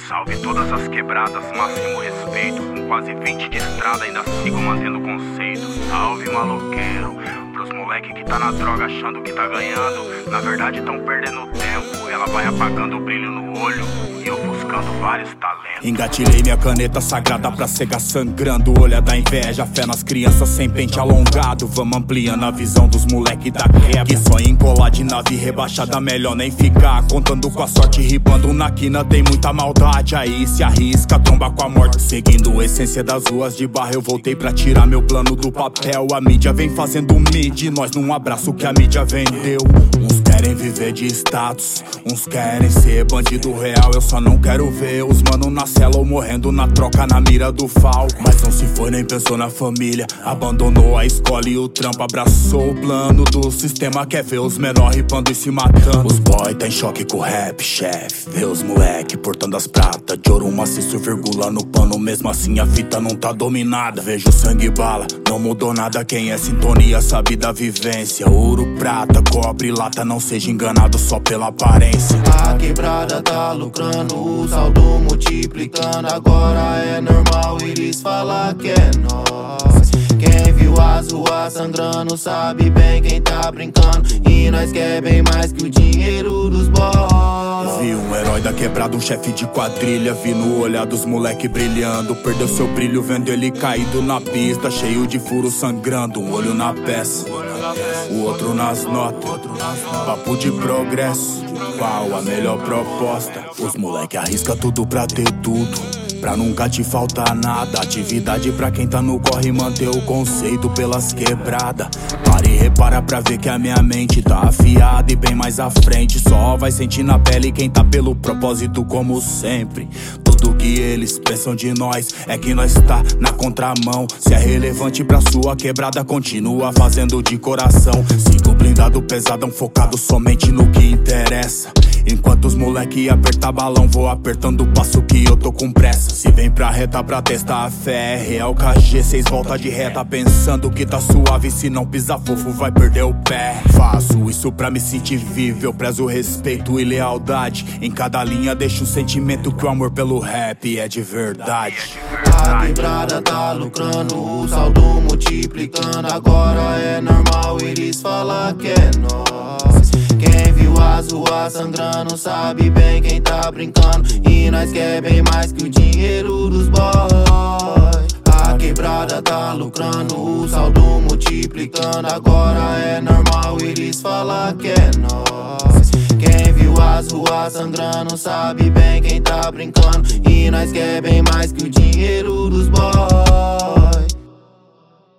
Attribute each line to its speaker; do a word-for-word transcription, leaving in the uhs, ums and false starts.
Speaker 1: Salve todas as quebradas, máximo respeito. Com quase vinte de estrada ainda sigo mantendo conceito. Salve maloqueiro, pros moleque que tá na droga achando que tá ganhando. Na verdade tão perdendo tempo, ela vai apagando o brilho no olho e eu buscando vários talentos.
Speaker 2: Engatilhei minha caneta sagrada pra cegar sangrando. Olha da inveja, fé nas crianças sem pente alongado. Vamos ampliando a visão dos moleque da quebra, que só em colar de nave rebaixada melhor nem ficar. Contando com a sorte, ribando na quina, tem muita maldade. Aí se arrisca, tromba com a morte. Seguindo a essência das ruas de barra, eu voltei pra tirar meu plano do papel. A mídia vem fazendo mid, nós num abraço que a mídia vendeu. Uns querem viver de status, uns querem ser bandido real. Eu só não quero ver os mano na cela ou morrendo na troca na mira do fal. Mas não se foi nem pensou na família, abandonou a escola e o trampo. Abraçou o plano do sistema, quer ver os menor ripando e se matando. Os boy tá em choque com o rap, chefe. Vê os moleque portando as pratas de ouro maciço, vírgula no pano. Mesmo assim a fita não tá dominada. Vejo sangue e bala, não mudou nada. Quem é sintonia sabe da vivência. Ouro, prata, cobre, lata, não seja enganado só pela aparência.
Speaker 3: A quebrada tá lucrando, o saldo multiplicando. Agora é normal eles falar que é nós. Quem viu as ruas sangrando sabe bem quem tá brincando. E nós quer bem mais que o dinheiro dos boys.
Speaker 2: Vi um herói da quebrada, um chefe de quadrilha. Vi no olhar dos moleque brilhando. Perdeu seu brilho vendo ele caído na pista, cheio de furos sangrando. Um olho na peça, o outro nas notas. Papo de progresso, qual a melhor proposta? Os moleque arrisca tudo pra ter tudo, pra nunca te faltar nada. Atividade pra quem tá no corre, manter o conceito pelas quebradas. Para e repara pra ver que a minha mente tá afiada e bem mais à frente. Só vai sentir na pele quem tá pelo propósito como sempre. Tudo que eles pensam de nós é que nós tá na contramão. Se é relevante pra sua quebrada, continua fazendo de coração. Sigo blindado, pesadão, focado somente no que interessa. Enquanto os moleque apertar balão, vou apertando o passo que eu tô com pressa. Se vem pra reta pra testar a fé, é real K G seis volta de reta, pensando que tá suave, se não pisar fofo vai perder o pé. Faço isso pra me sentir vivo, eu prezo respeito e lealdade. Em cada linha deixo um sentimento que o amor pelo rap é de verdade.
Speaker 3: A quebrada tá lucrando, o saldo multiplicando. Agora é normal eles falar que é nós. Quem viu as ruas sangrando sabe bem quem tá brincando. E nós quer bem mais que o dinheiro dos boys. A quebrada tá lucrando, o saldo multiplicando. Agora é normal eles falar que é nós. Quem viu as ruas sangrando sabe bem quem tá brincando. E nós quer bem mais que o dinheiro